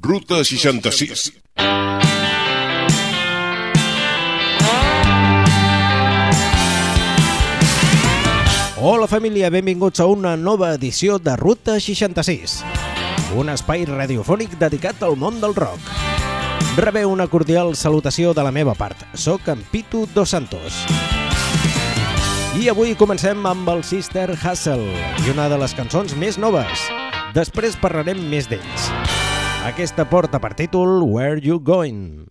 Ruta 66. Hola família, benvinguts a una nova edició de Ruta 66, un espai radiofònic dedicat al món del rock. Rebeu una cordial salutació de la meva part. Soc en Pitu Dos Santos. I avui comencem amb el Sister Hustle i una de les cançons més noves. Després parlarem més d'ells. Aquesta porta per títol Where You Going?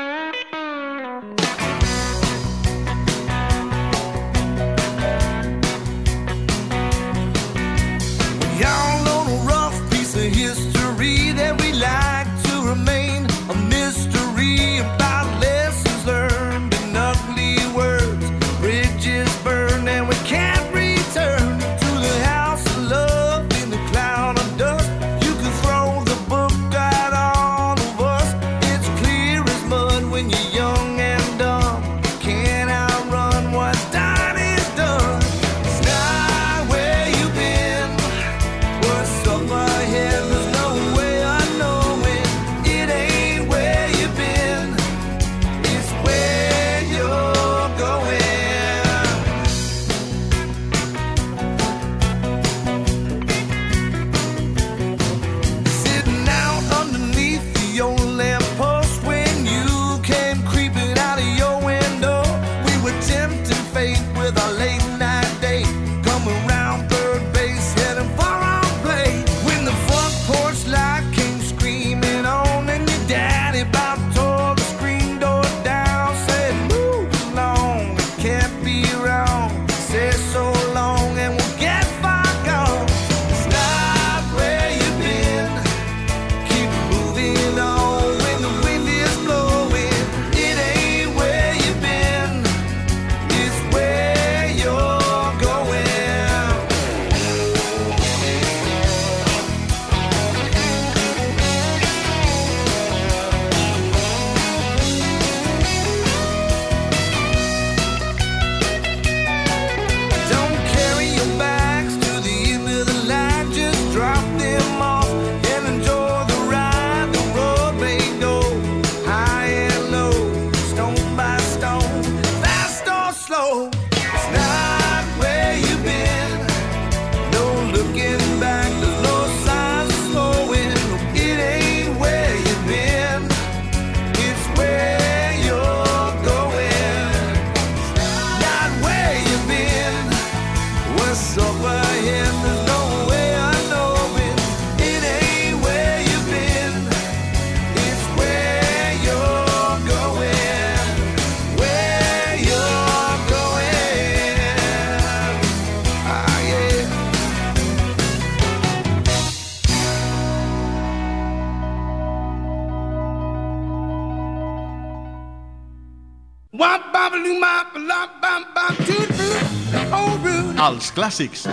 Els clàssics.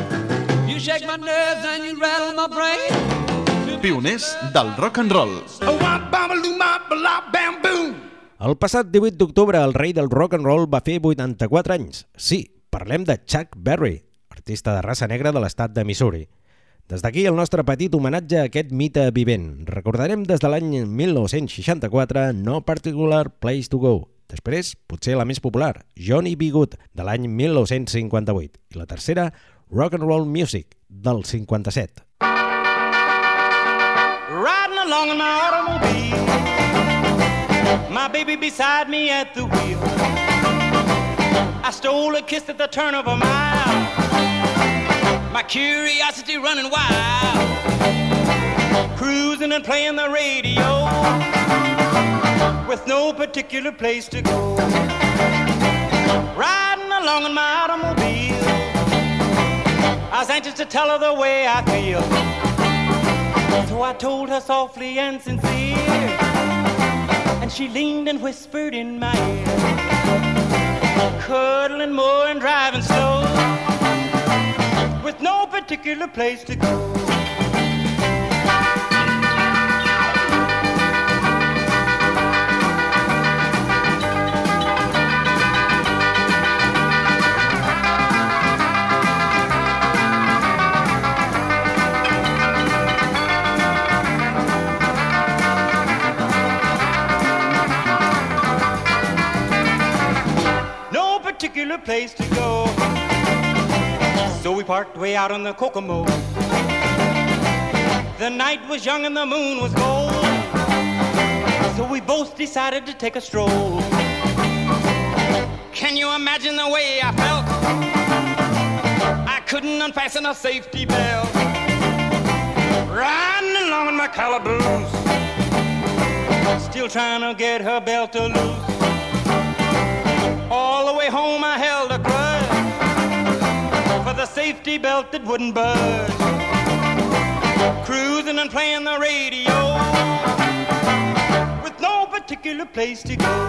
Pioners del rock and roll. El passat 18 d'octubre el rei del rock and roll va fer 84 anys. Sí, parlem de Chuck Berry, artista de raça negra de l'estat de Missouri. Des d'aquí el nostre petit homenatge a aquest mite vivent. Recordarem des de l'any 1964 No Particular Place to Go. Després, potser la més popular, Johnny B. Good, de l'any 1958. I la tercera, Rock and Roll Music, del 57. Riding along in my automobile, my baby beside me at the wheel. I stole a kiss at the turn of a mile, my curiosity running wild, cruising and playing the radio, with no particular place to go. Riding along in my automobile, I was anxious to tell her the way I feel. So I told her softly and sincere, and she leaned and whispered in my ear, cuddling more and driving slow, with no particular place to go. place to go. So we parked way out on the Kokomo. The night was young and the moon was gold. So we both decided to take a stroll. Can you imagine the way I felt? I couldn't unfasten a safety belt. Riding along in my calaboose, still trying to get her belt to loose. All the way home I held a grudge for the safety belt that wouldn't budge. Cruising and playing the radio with no particular place to go.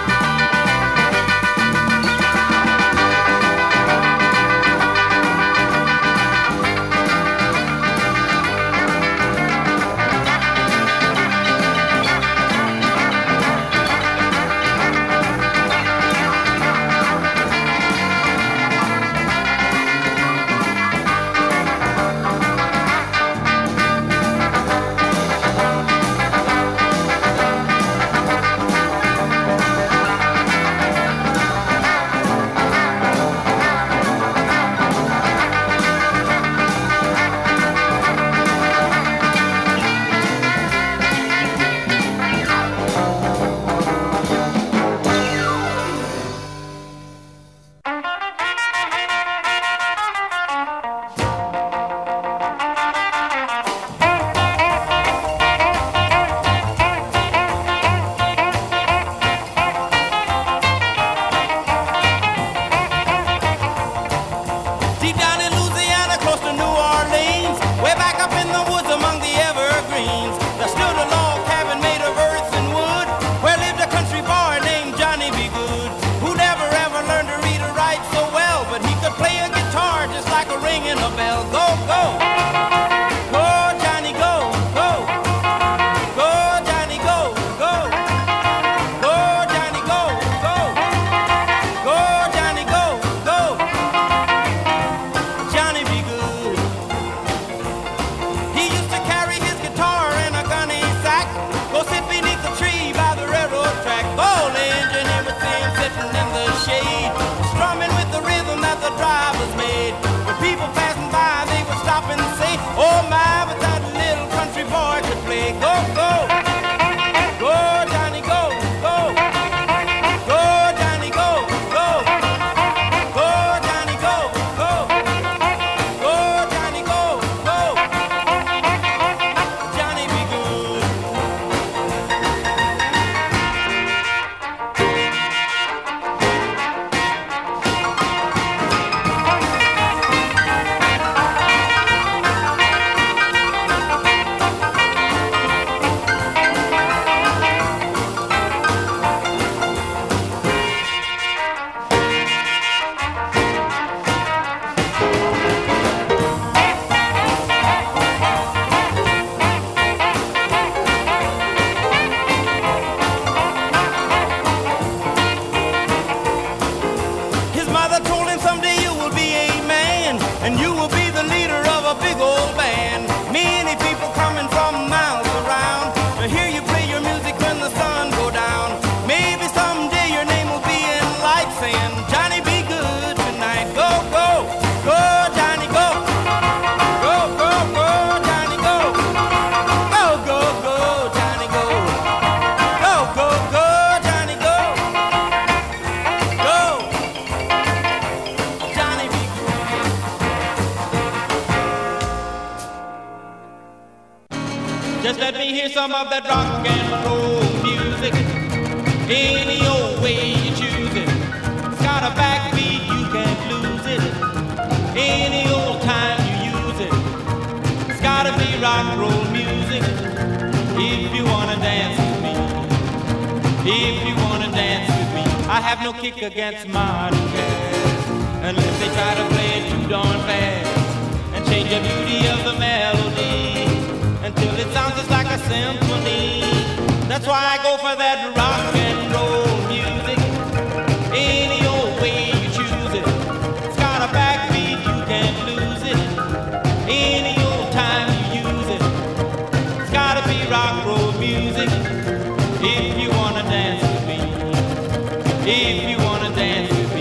Just let me hear some of that rock and roll music. Any old way you choose it. It's got a backbeat, you can't lose it. Any old time you use it. It's gotta be rock and roll music. If you wanna dance with me. If you wanna dance with me. I have no kick against modern jazz, unless they try to play it too darn fast and change the beauty of the melody until it sounds just like a symphony. That's why I go for that rock and roll music. Any old way you choose it. It's got a backbeat, you can't lose it. Any old time you use it. It's gotta be rock and roll music. If you wanna dance with me. If you wanna dance with me. I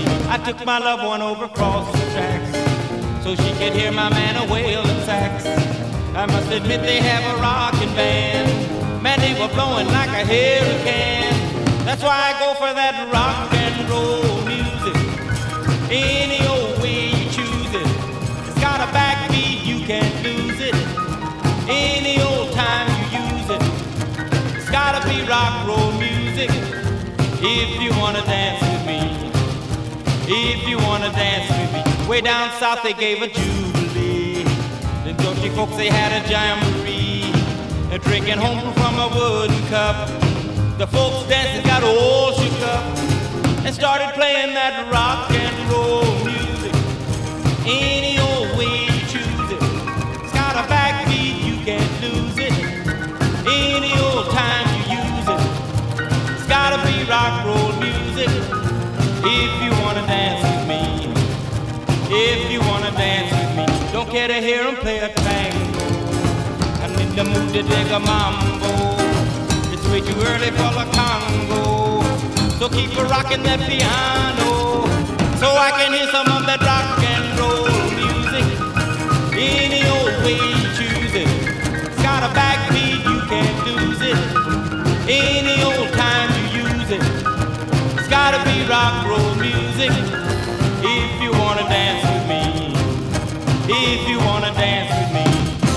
took my loved one over across the tracks so she could hear my man a wailing sax. I must admit they have a rockin' band. Man, they were blowing like a hurricane. That's why I go for that rock and roll music. Any old way you choose it. It's got a backbeat, you can't lose it. Any old time you use it. It's gotta be rock roll music. If you wanna dance with me. If you wanna dance with me. Way down south they gave a jubilee. The Georgia folks they had a jamboree. They're drinking home from a wooden cup. The folks dancing got all shook up and started playing that rock and roll music. Any old way you choose it. It's got a backbeat, you can't lose it. Any old time you use it. It's gotta be rock roll music. If you wanna dance with me. If you wanna dance with me. Don't care to hear them play a tango. I'm in the mood to dig a mambo. It's way too early for the Congo. So keep rocking that piano so I can hear some of that rock and roll music. Any old way you choose it. It's got a backbeat, you can't lose it. Any old time you use it. It's gotta be rock roll music. If you wanna dance with me. If you wanna dance with me.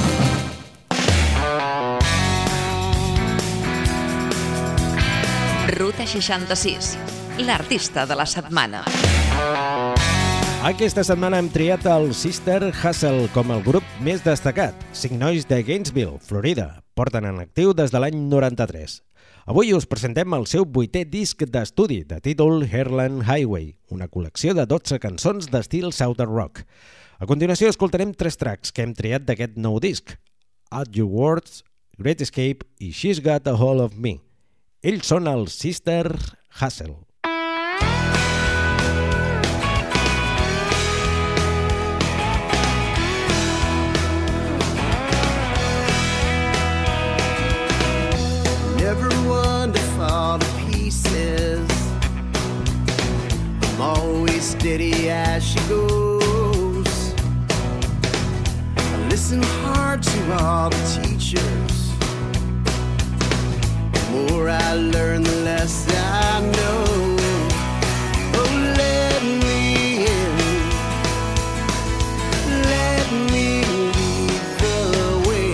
Ruta 66, l'artista de la setmana. Aquesta setmana hem triat el Sister Hustle com el grup més destacat. 5 nois de Gainesville, Florida. Porten en actiu des de l'any 93. Avui us presentem el seu 8è disc d'estudi, de títol Heartland Highway, una col·lecció de 12 cançons d'estil Southern Rock. A continuació escoltarem 3 tracks que hem triat d'aquest nou disc: At Your Words, Great Escape i She's Got a Hold of Me. Ells són el Sister Hustle. Never one to fall to pieces. I'm always steady as she goes. I listen hard to all the teachers. The more I learn, the less I know. Oh, let me in. Let me lead the way.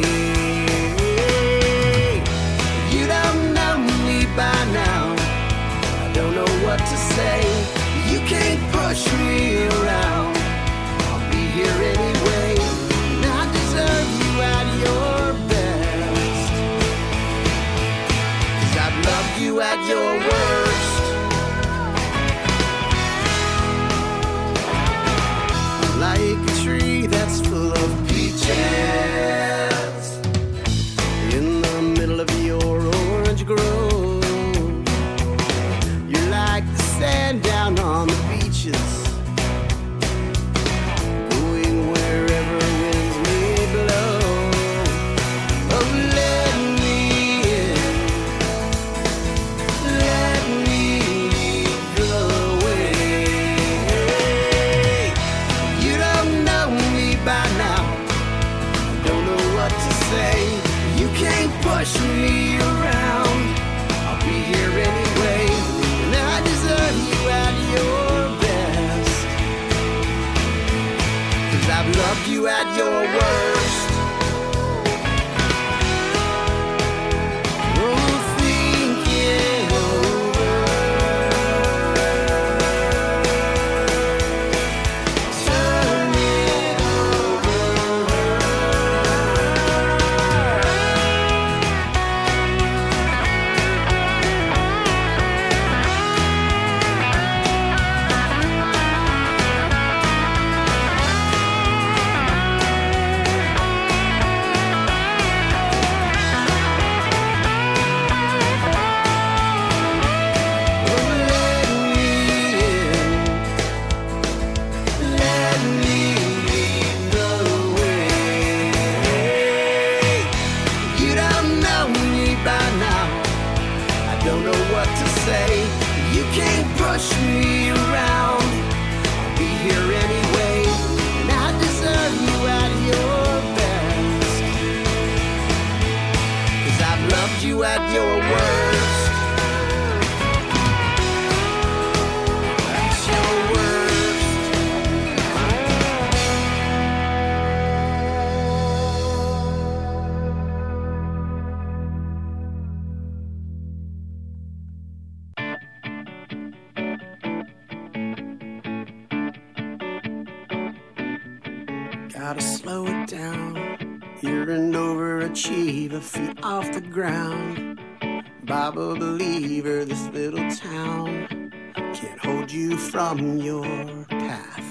You don't know me by now. I don't know what to say. You can't push me around. I'll be here anyway. And I deserve you at your best. 'Cause I've loved you at your worst. Like a tree that's full of peaches in the middle of your orange grove. You're like the sand down on the beaches, going wherever winds may blow. Oh, let me in. Let me lead the way. You don't know me by now. I don't know what to say. You can't push me around. I'll be here anyway. And I deserve you at your best. 'Cause I've loved you at your worst. Oh, think it over. Turn it over. Don't know what to say. You can't push me around. you at your worst. At your worst. Gotta slow it down. You're an overachiever, feet off the ground. Bible believer, this little town can't hold you from your path.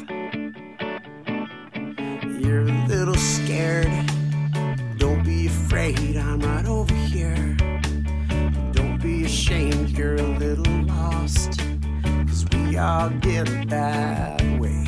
You're a little scared. Don't be afraid, I'm right over here. Don't be ashamed, you're a little lost, 'cause we all get that way.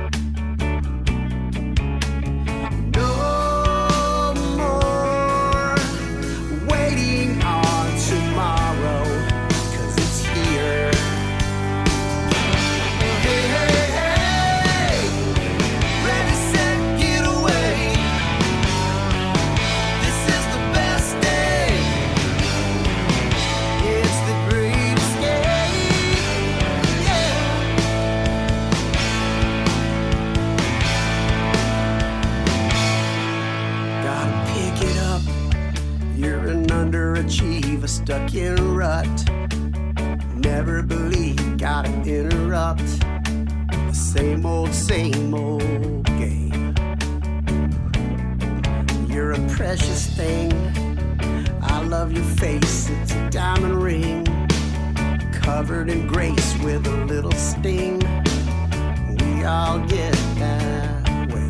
Stuck in a rut, never believe, gotta interrupt the same old game. You're a precious thing, I love your face, it's a diamond ring, covered in grace with a little sting. We all get that way.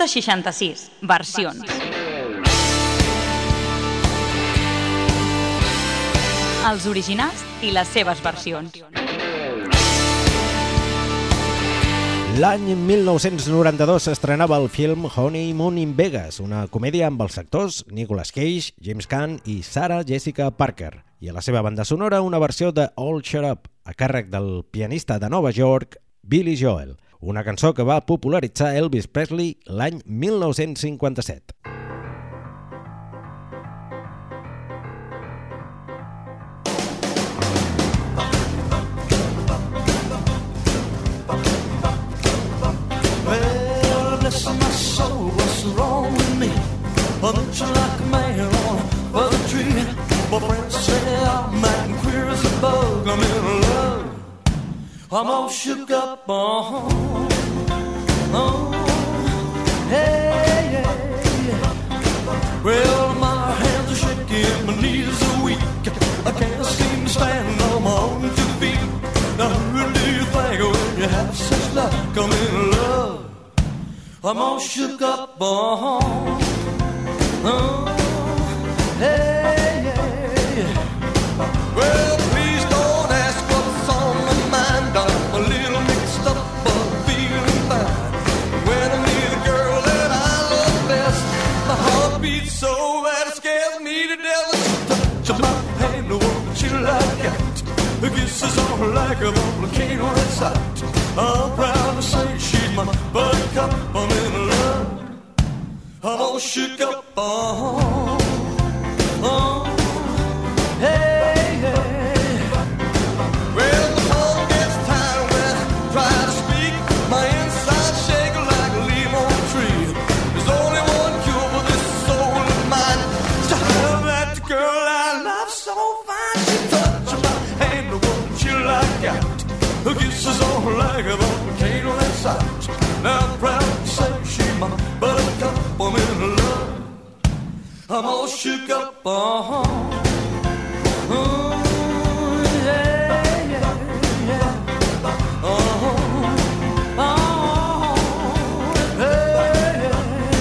Ruta 66, versions. Els originals i les seves versions. L'any 1992 s'estrenava el film Honeymoon in Vegas, una comèdia amb els actors Nicolas Cage, James Caan i Sarah Jessica Parker, i a la seva banda sonora una versió de All Shut Up, a càrrec del pianista de Nova York, Billy Joel, una cançó que va popularitzar Elvis Presley l'any 1957. Well, don't you like a man on a tree? My friends say I'm acting queer as a bug. I'm in love. I'm all shook up. Hey, yeah. Well, my hands are shaking, my knees are weak. I can't seem to stand on my own 2 feet. Now who do you think when you have such luck? I'm in love. I'm all shook up. Hey, yeah. Well, please don't ask what's on my mind. I'm a little mixed up, but feeling fine. When I meet a girl that I love best, my heart beats so that it scares me to death. Touch my hand, the one that you like out. The kisses on her like a volcano inside. I'm proud to say she's my buttercup. I'm in love. I'm all shook up. Hey, hey. Well, the phone gets tired when I try to speak. My inside shake like a leaf on a tree. There's only one cure for this soul of mine. To have that girl I love so fine. She touches my hand, the one that you like out. Her kisses on her like a volcano inside. Now I'm proud to say she's my buttercup. I'm in love. I'm all shook up. Yeah, yeah, yeah. Hey, hey.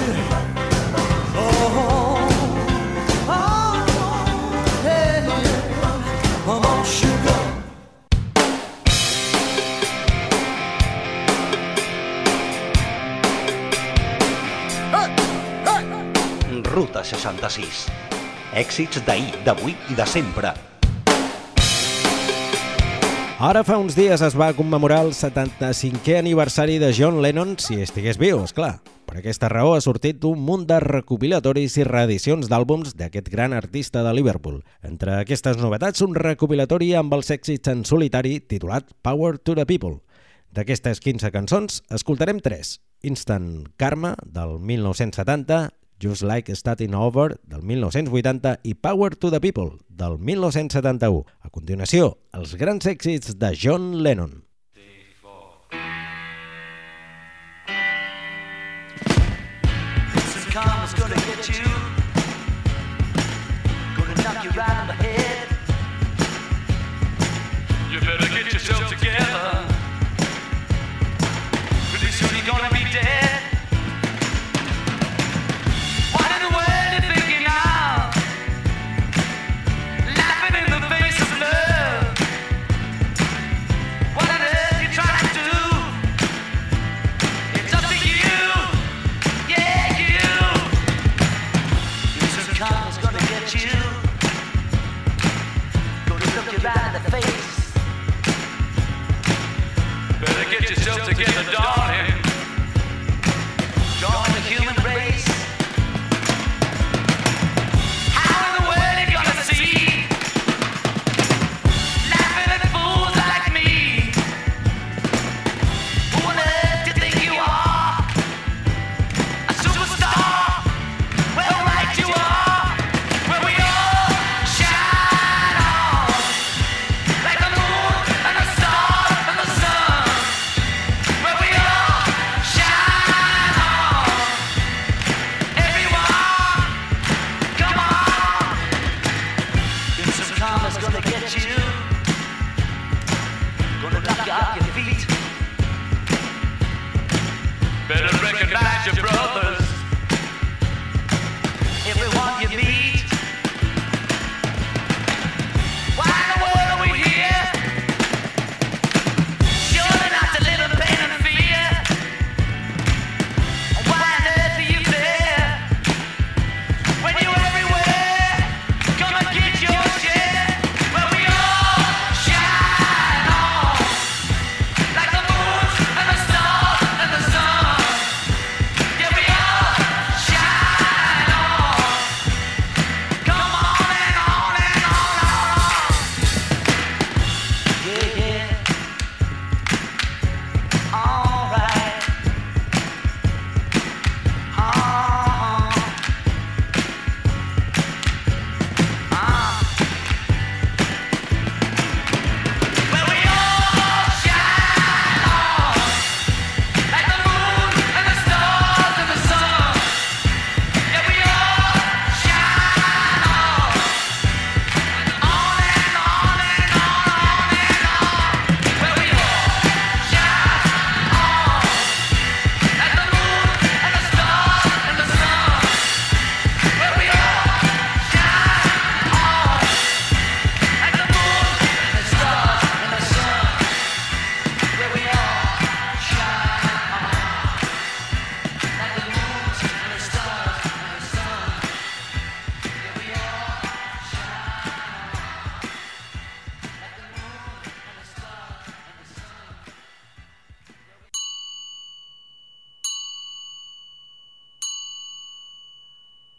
Hey, yeah. I'm all shook up. Ruta 66. Èxits d'ahir, d'avui i de sempre. Ara fa uns dies es va commemorar el 75è aniversari de John Lennon, si estigués viu, esclar. Per aquesta raó ha sortit un munt de recopilatoris i reedicions d'àlbums d'aquest gran artista de Liverpool. Entre aquestes novetats, un recopilatori amb els èxits en solitari titulat Power to the People. D'aquestes 15 cançons, escoltarem 3. Instant Karma, del 1970, Just Like Starting Over, del 1980, i Power to the People, del 1971. A continuació, els grans èxits de John Lennon. Karma's gonna get you, gonna knock you right on the head. You better get yourself together, pretty soon you're gonna be dead. What in the world you thinking of? Laughing in the face of love. What on earth you trying to do? It's up to you, yeah, you. Karma's gonna get you, gonna look you right in the face. Better get yourself together, darling. Join the human race. How in the world you gonna see? Laughing at fools like me. Who on earth do you think you are? A superstar? Well, right you are. Gonna get you, gonna knock you off your feet. Better recognize your brothers.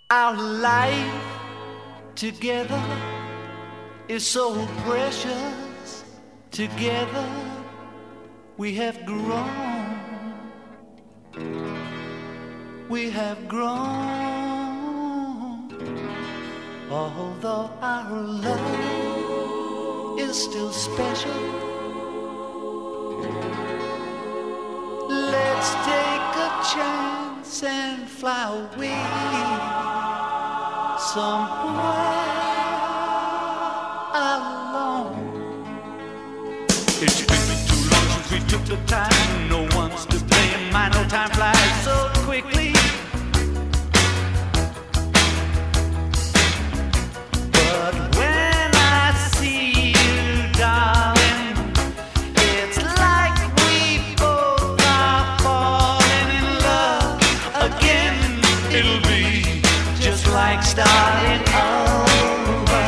Our life together is so precious. Together we have grown. We have grown. Although our love is still special, let's take a chance and fly away somewhere alone. It's been too long since we took the time. No one's to blame. My no time flies so quickly. But when I see you, darling, it's like we both are falling in love again. It'll be just like starting over.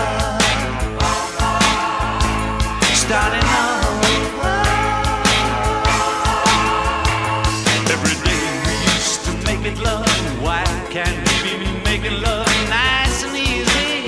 Starting over. Every day we used to make it love. Why can't we be making love nice and easy?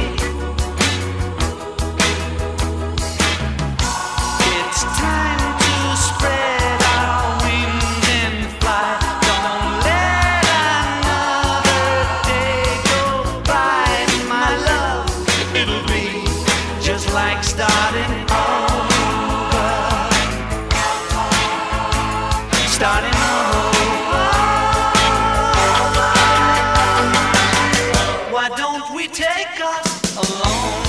It's time to spread our wings and fly. Don't let another day go by, my love. It'll be just like starting over. Starting over. Why don't we take us alone?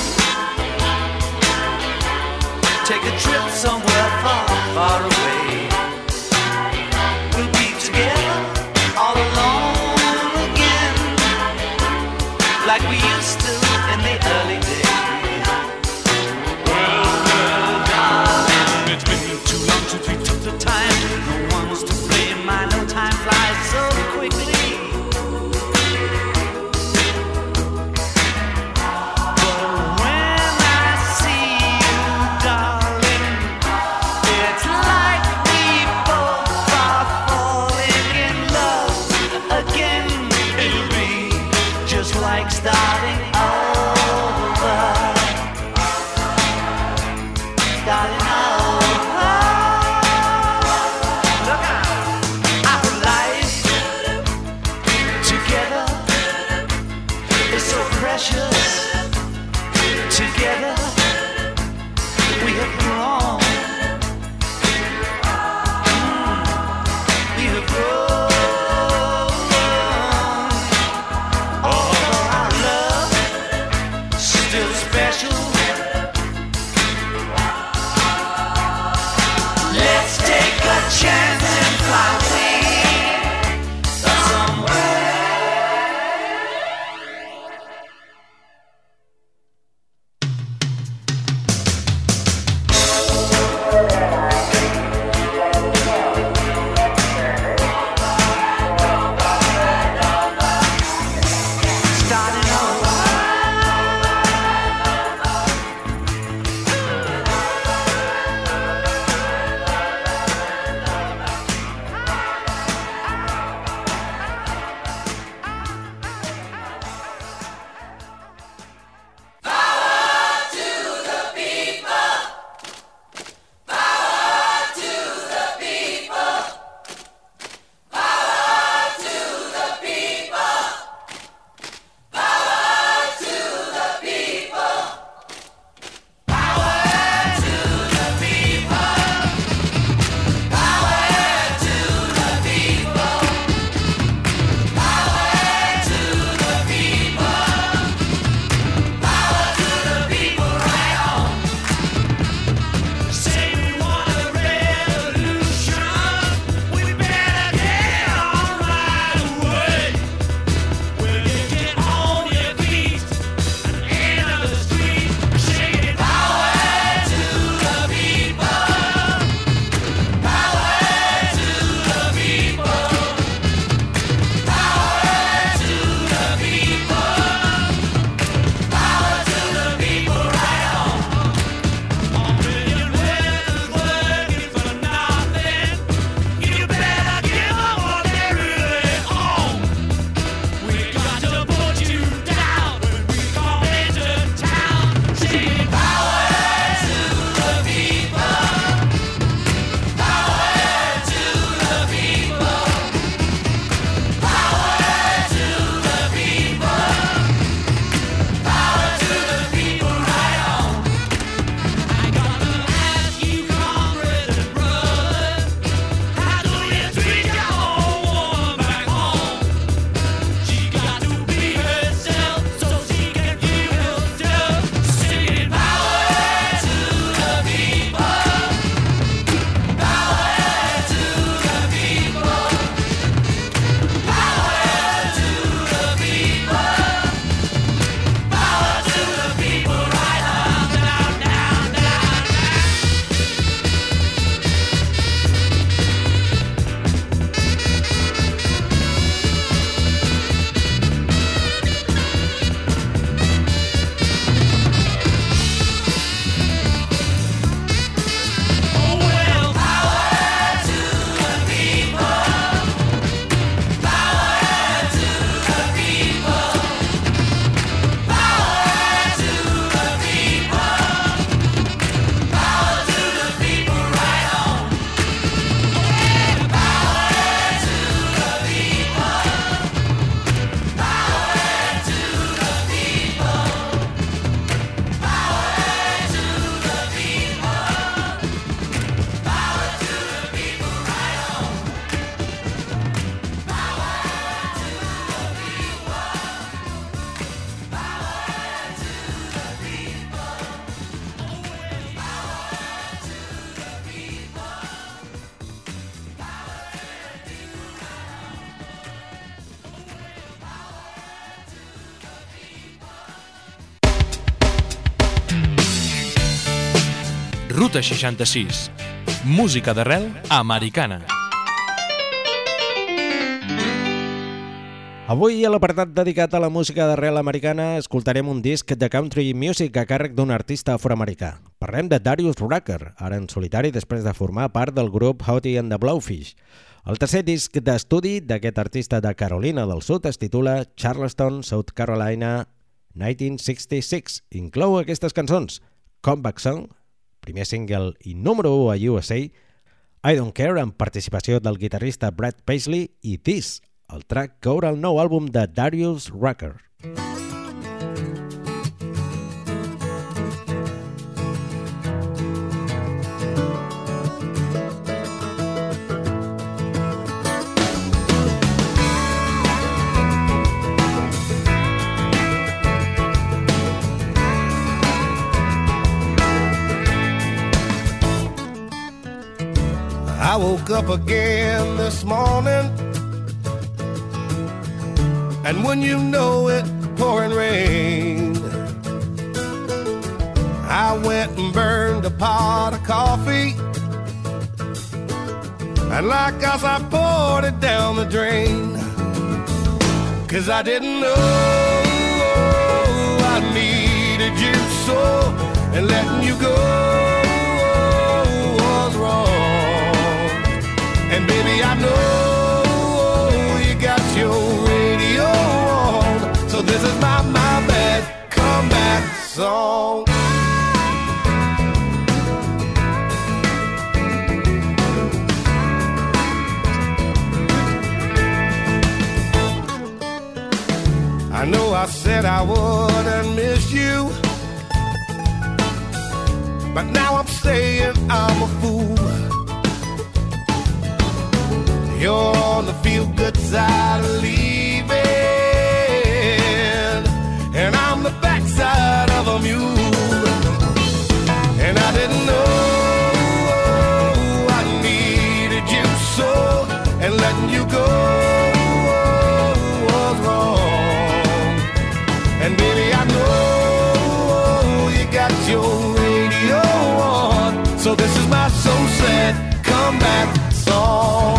Take a trip somewhere far, far away. We'll be together all alone again, like we used to in the early days. Well, darling, it's been too long since we took the time. No one's to blame. I know time flies so quickly. But when I see you, darling, it's like we both are falling in love again. It'll be just like starting over. Starting over. Look out. Our life Ruta 66. Música d'arrel americana. Avui, a l'apartat dedicat a la música d'arrel americana, escoltarem un disc de country music a càrrec d'un artista afroamericà. Parlem de Darius Rucker, ara en solitari després de formar part del grup Hottie and the Blowfish. El tercer disc d'estudi d'aquest artista de Carolina del Sud es titula Charleston, South Carolina, 1966. Inclou aquestes cançons: Comeback Song, primer single i número 1 a USA, I Don't Care, amb participació del guitarrista Brad Paisley, i This, el track que obre el nou àlbum de Darius Rucker. I woke up again this morning, and when you know it, pouring rain. I went and burned a pot of coffee, and like us I poured it down the drain. 'Cause I didn't know I needed you so, and letting you go was wrong. And baby, I know you got your radio on, so this is my bad comeback song. I know I said I wouldn't miss you, but now I'm saying I'm a fool. You're on the feel-good side of leaving, and I'm the backside of a mule. And I didn't know I needed you so, and letting you go was wrong. And baby, I know you got your radio on, so this is my so sad comeback song.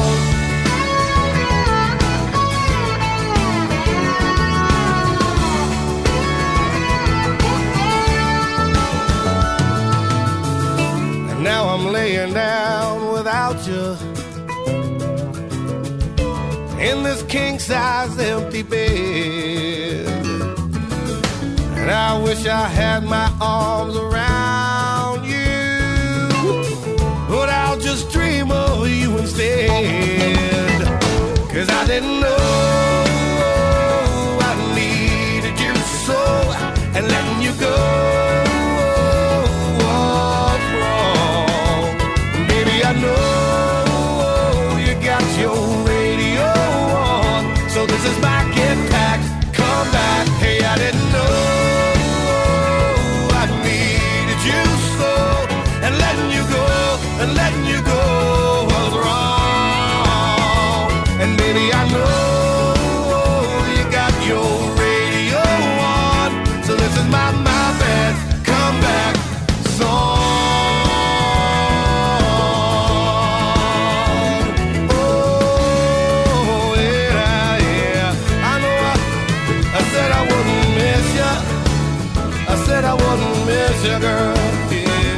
Now I'm laying down without you in this king-size empty bed, and I wish I had my arms around you, but I'll just dream of you instead. 'Cause I didn't know I needed you so, and letting you go I know you got your radio on, so this is my get back, come back. Hey, I didn't know I needed you so, and letting you go was wrong. And baby, I know you got your radio on, so this is my bad comeback song. I wouldn't miss you, girl, yeah.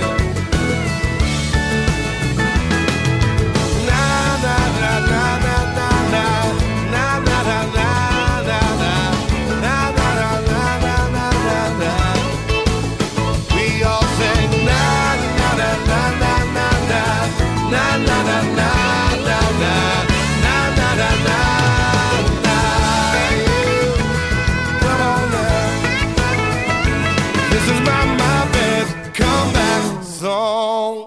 Na na na na na na na na na na na na na na na na na. We all sing na na na na na na na na na na na na na na na na. Come on now. This is my bad comeback song.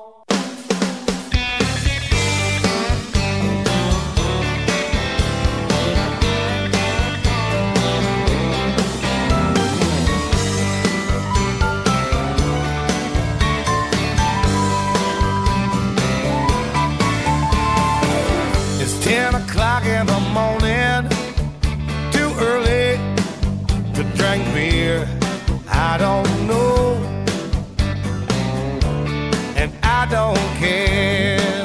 It's 10 o'clock in the morning, too early to drink beer. I don't know, and I don't care.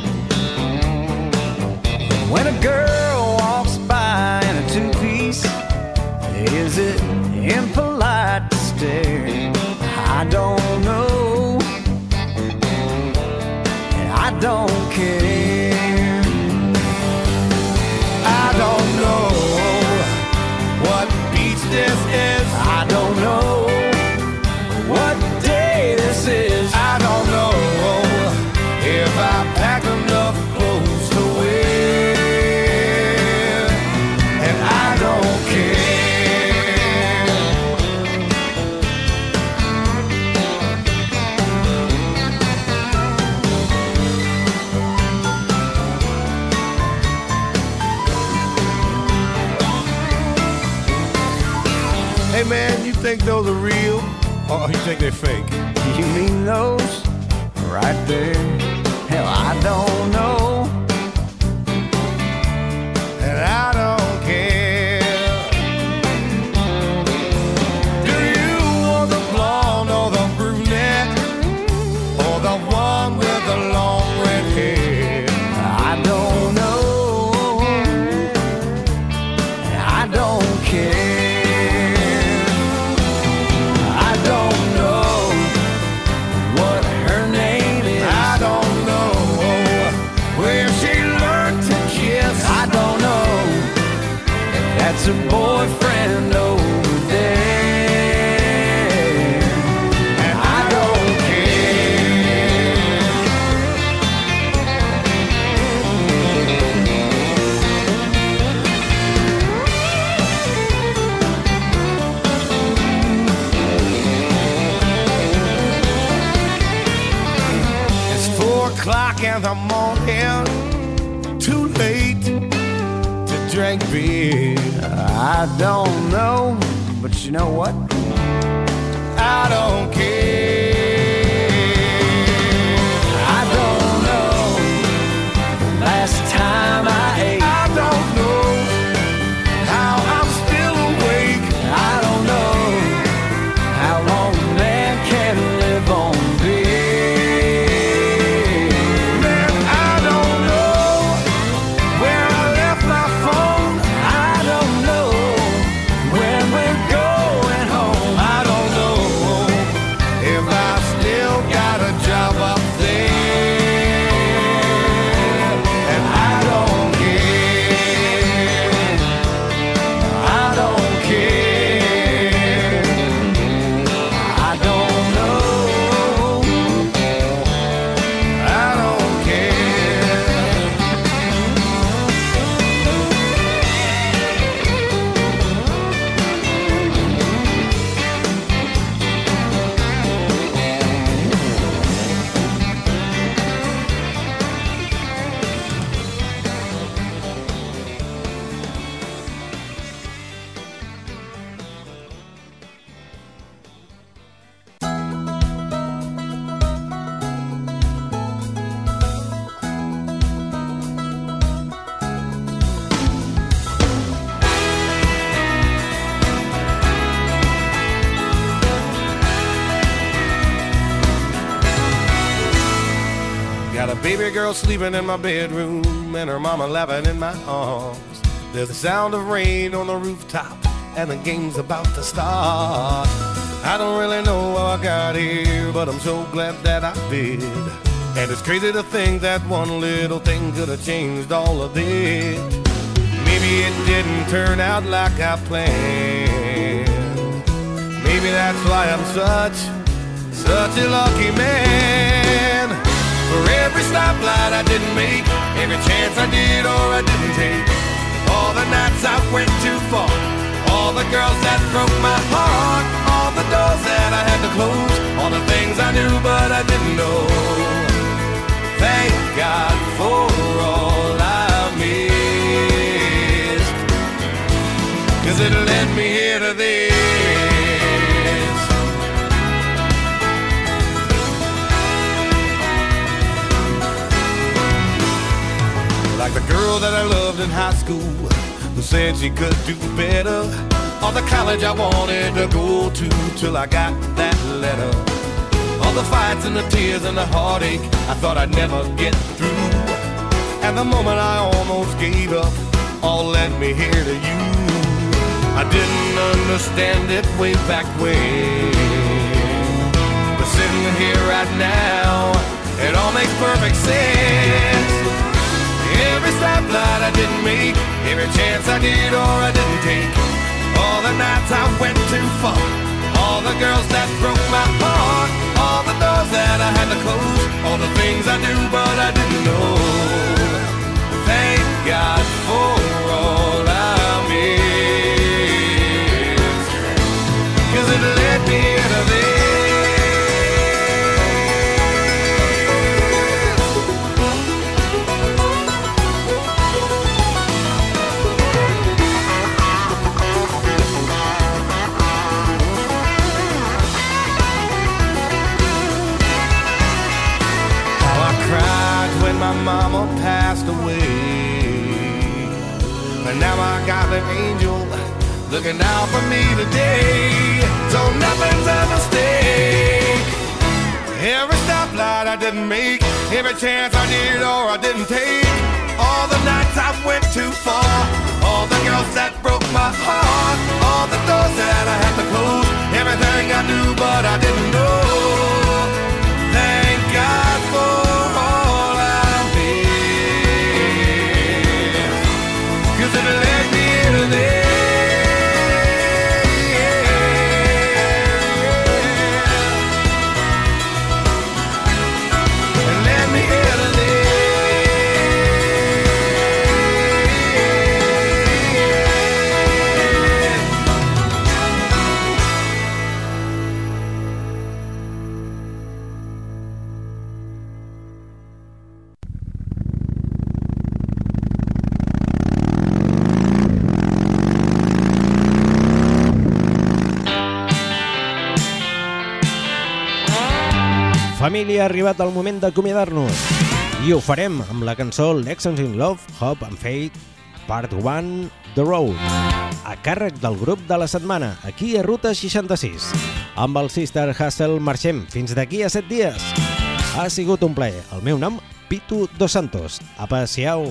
When a girl walks by in a two-piece, is it impolite to stare? I don't know, and I don't care. I don't know what beach this is. I don't know what day this is. I don't know if I packed enough clothes to wear, and I don't care. Hey man, you think those are real, or you think they're fake? You mean those right there? Hell, I don't know, and I don't care. Do you want the blonde or the brunette, or the one with the long red hair? I don't know, and I don't care. That's a boyfriend over there, and I don't care. It's 4 o'clock in the morning, too late to drink beer. I don't know, but you know what? I don't care. I don't know last time I ate. I don't know how I'm still awake. I don't know how long a man can live on beer. Man, I don't know where I left my phone. I don't know when we're going home. I don't know if I still got a job up there, and I don't care. I don't care. I don't know. I don't care. Got a baby girl sleeping in my bedroom and her mama laughing in my arms. There's the sound of rain on the rooftop and the game's about to start. I don't really know how I got here, but I'm so glad that I did. And it's crazy to think that one little thing could have changed all of this. Maybe it didn't turn out like I planned. Maybe that's why I'm such a lucky man. For every stoplight I didn't make, every chance I did or I didn't take, all the nights I went too far, all the girls that broke my heart, all the doors that I had to close, all the things I knew but I didn't know. Thank God for all I missed, 'cause it led me here to this. Like the girl that I loved in high school, who said she could do better, or the college I wanted to go to till I got that letter. All the fights and the tears and the heartache, I thought I'd never get through. And the moment I almost gave up, all led me here to you. I didn't understand it way back when, but sitting here right now, it all makes perfect sense. Every stoplight I didn't make, every chance I did or I didn't take, all the nights I went too far, all the girls that broke my heart, all the doors that I had to close, all the things I knew but I didn't know. Thank God for all I missed, 'cause it led me to this. My mama passed away, and now I got an angel looking out for me today. So nothing's a mistake. Every stoplight I didn't make, every chance I did or I didn't take, all the nights I went too far, all the girls that broke my heart, all the doors that I had to close, everything I knew but I didn't know. Thank God for all I missed, 'cause it led me to this. Família, ha arribat el moment d'acomiadar-nos i ho farem amb la cançó Lessons in Love, Hope and Faith, Part 1, The Road, a càrrec del grup de la setmana, aquí a Ruta 66. Amb el Sister Hustle marxem fins d'aquí a 7 dies. Ha sigut un plaer. El meu nom, Pitu Dos Santos. Apa, siau!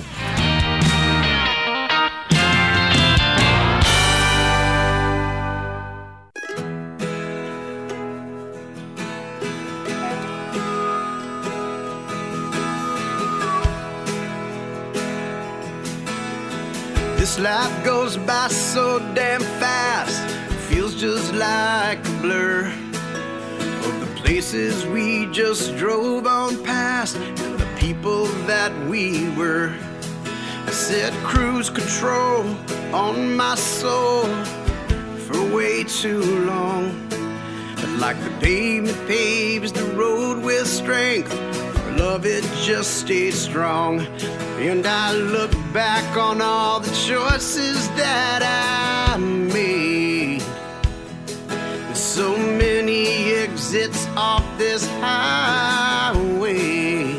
This life goes by so damn fast, feels just like a blur of the places we just drove on past and the people that we were. I set cruise control on my soul for way too long, but like the pavement paves the road with strength, our love it just stays strong. And I look back on all the choices that I made. There's so many exits off this highway.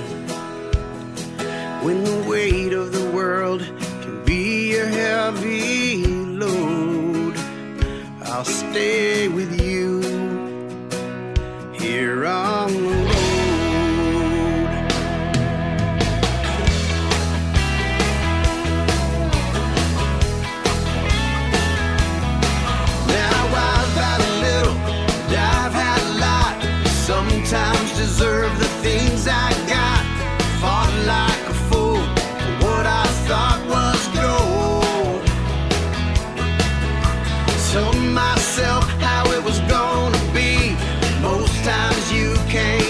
When the weight of the world can be a heavy load, I'll stay with you here on the road. Sometimes deserve the things I got. Fought like a fool for what I thought was gold. Told myself how it was gonna be. Most times you can't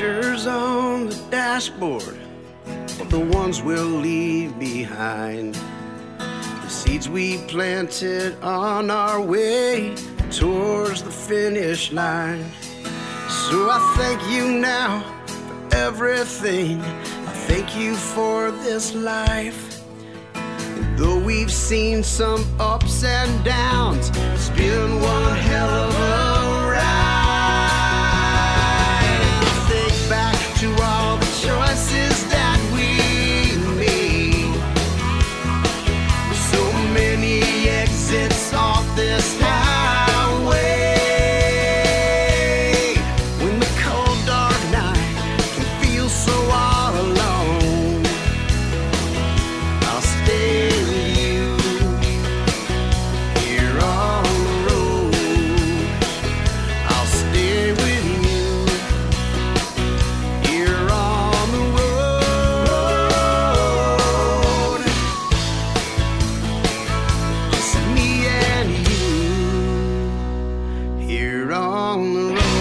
pictures on the dashboard of the ones we'll leave behind. The seeds we planted on our way towards the finish line. So I thank you now for everything. I thank you for this life. And though we've seen some ups and downs, it's been one hell of a ride. I think back to all the choices that we made. So many exits off this highway. When the cold dark night can feel so all alone, I'll stay with you here on the road. I'll stay with you here on the road. Just me and you here on the road.